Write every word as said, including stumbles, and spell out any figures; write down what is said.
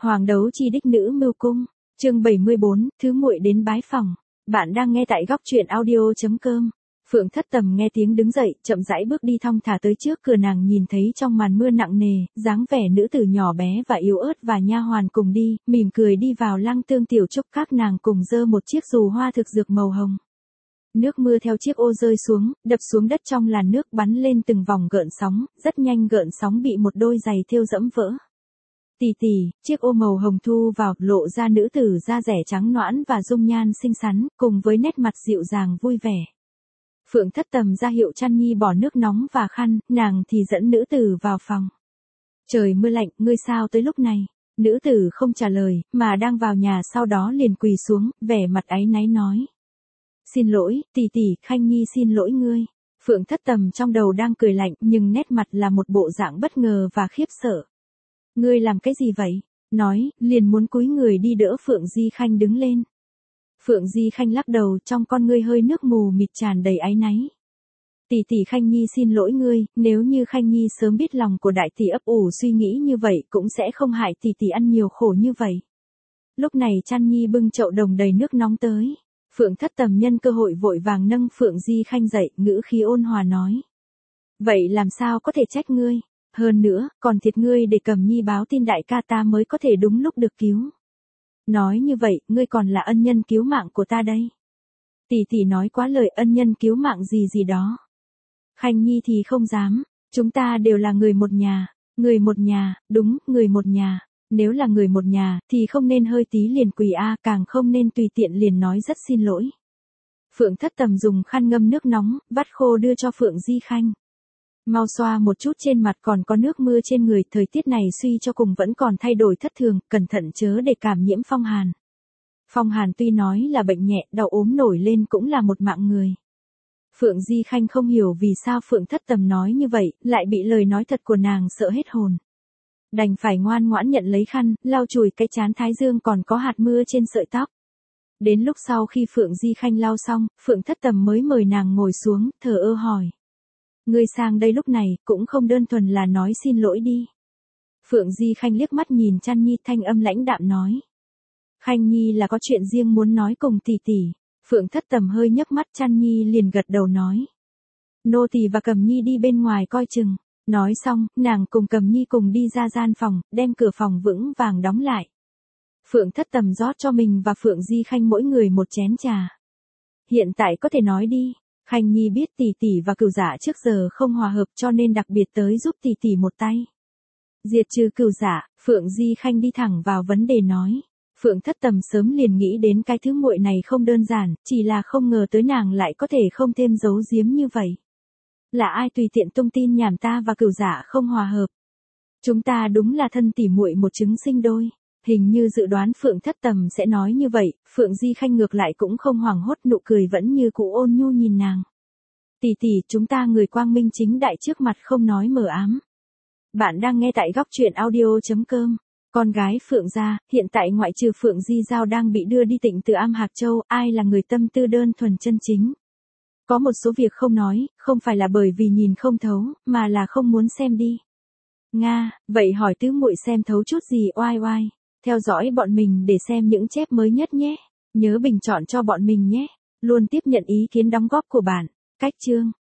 Hoàng đấu chi đích nữ mưu cung, chương bảy mươi bốn, thứ muội đến bái phòng. Bạn đang nghe tại góc truyện audio.com. Phượng Thất Tầm nghe tiếng đứng dậy, chậm rãi bước đi thong thả tới trước cửa, nàng nhìn thấy trong màn mưa nặng nề, dáng vẻ nữ tử nhỏ bé và yếu ớt và nha hoàn cùng đi, mỉm cười đi vào Lăng Tương tiểu trúc, các nàng cùng giơ một chiếc dù hoa thực dược màu hồng. Nước mưa theo chiếc ô rơi xuống, đập xuống đất trong làn nước, bắn lên từng vòng gợn sóng, rất nhanh gợn sóng bị một đôi giày thêu dẫm vỡ. Tì tì, chiếc ô màu hồng thu vào, lộ ra nữ tử da rẻ trắng nõn và dung nhan xinh xắn, cùng với nét mặt dịu dàng vui vẻ. Phượng Thất Tầm ra hiệu Trăn Nhi bỏ nước nóng và khăn, nàng thì dẫn nữ tử vào phòng. Trời mưa lạnh, ngươi sao tới lúc này? Nữ tử không trả lời, mà đang vào nhà, sau đó liền quỳ xuống, vẻ mặt áy náy nói. Xin lỗi, tỷ tỷ, Khanh Nhi xin lỗi ngươi. Phượng Thất Tầm trong đầu đang cười lạnh, nhưng nét mặt là một bộ dạng bất ngờ và khiếp sợ. Ngươi làm cái gì vậy? Nói, liền muốn cúi người đi đỡ Phượng Di Khanh đứng lên. Phượng Di Khanh lắc đầu, trong con ngươi hơi nước mù mịt tràn đầy áy náy. Tỷ tỷ Khanh Nhi xin lỗi ngươi, nếu như Khanh Nhi sớm biết lòng của đại tỷ ấp ủ suy nghĩ như vậy cũng sẽ không hại tỷ tỷ ăn nhiều khổ như vậy. Lúc này Trăn Nhi bưng chậu đồng đầy nước nóng tới. Phượng Thất Tầm nhân cơ hội vội vàng nâng Phượng Di Khanh dậy, ngữ khí ôn hòa nói. Vậy làm sao có thể trách ngươi? Hơn nữa, còn thiệt ngươi để Cầm Nhi báo tin đại ca ta mới có thể đúng lúc được cứu. Nói như vậy, ngươi còn là ân nhân cứu mạng của ta đây. Tỷ tỷ nói quá lời, ân nhân cứu mạng gì gì đó. Khanh Nhi thì không dám, chúng ta đều là người một nhà, người một nhà, đúng, người một nhà. Nếu là người một nhà, thì không nên hơi tí liền quỳ a, càng không nên tùy tiện liền nói rất xin lỗi. Phượng Thất Tầm dùng khăn ngâm nước nóng, vắt khô đưa cho Phượng Di Khanh. Mau xoa một chút trên mặt, còn có nước mưa trên người, thời tiết này suy cho cùng vẫn còn thay đổi thất thường, cẩn thận chớ để cảm nhiễm phong hàn. Phong hàn tuy nói là bệnh nhẹ, đau ốm nổi lên cũng là một mạng người. Phượng Di Khanh không hiểu vì sao Phượng Thất Tầm nói như vậy, lại bị lời nói thật của nàng sợ hết hồn. Đành phải ngoan ngoãn nhận lấy khăn, lau chùi cái trán thái dương còn có hạt mưa trên sợi tóc. Đến lúc sau khi Phượng Di Khanh lau xong, Phượng Thất Tầm mới mời nàng ngồi xuống, thờ ơ hỏi. Ngươi sang đây lúc này, cũng không đơn thuần là nói xin lỗi đi. Phượng Di Khanh liếc mắt nhìn Trăn Nhi, thanh âm lãnh đạm nói. Khanh Nhi là có chuyện riêng muốn nói cùng tỷ tỷ. Phượng Thất Tầm hơi nhấc mắt, Trăn Nhi liền gật đầu nói. Nô tỳ và Cầm Nhi đi bên ngoài coi chừng. Nói xong, nàng cùng Cầm Nhi cùng đi ra gian phòng, đem cửa phòng vững vàng đóng lại. Phượng Thất Tầm rót cho mình và Phượng Di Khanh mỗi người một chén trà. Hiện tại có thể nói đi. Khanh Nhi biết tỷ tỷ và Cửu Dạ trước giờ không hòa hợp, cho nên đặc biệt tới giúp tỷ tỷ một tay. Diệt trừ Cửu Dạ, Phượng Di Khanh đi thẳng vào vấn đề nói. Phượng Thất Tầm sớm liền nghĩ đến cái thứ muội này không đơn giản, chỉ là không ngờ tới nàng lại có thể không thêm giấu giếm như vậy. Là ai tùy tiện tung tin nhảm ta và Cửu Dạ không hòa hợp? Chúng ta đúng là thân tỉ muội một trứng sinh đôi. Hình như dự đoán Phượng Thất Tầm sẽ nói như vậy, Phượng Di Khanh ngược lại cũng không hoảng hốt, nụ cười vẫn như cũ ôn nhu nhìn nàng. Tỷ tỷ, chúng ta người quang minh chính đại, trước mặt không nói mờ ám. Bạn đang nghe tại góc truyện audio.com. Con gái Phượng gia, hiện tại ngoại trừ Phượng Di Giao đang bị đưa đi Tịnh Từ Am Hạc Châu, ai là người tâm tư đơn thuần chân chính? Có một số việc không nói, không phải là bởi vì nhìn không thấu, mà là không muốn xem đi. Nga, vậy hỏi tứ muội xem thấu chút gì oai oai. Theo dõi bọn mình để xem những chép mới nhất nhé. Nhớ bình chọn cho bọn mình nhé. Luôn tiếp nhận ý kiến đóng góp của bạn. Cách chương.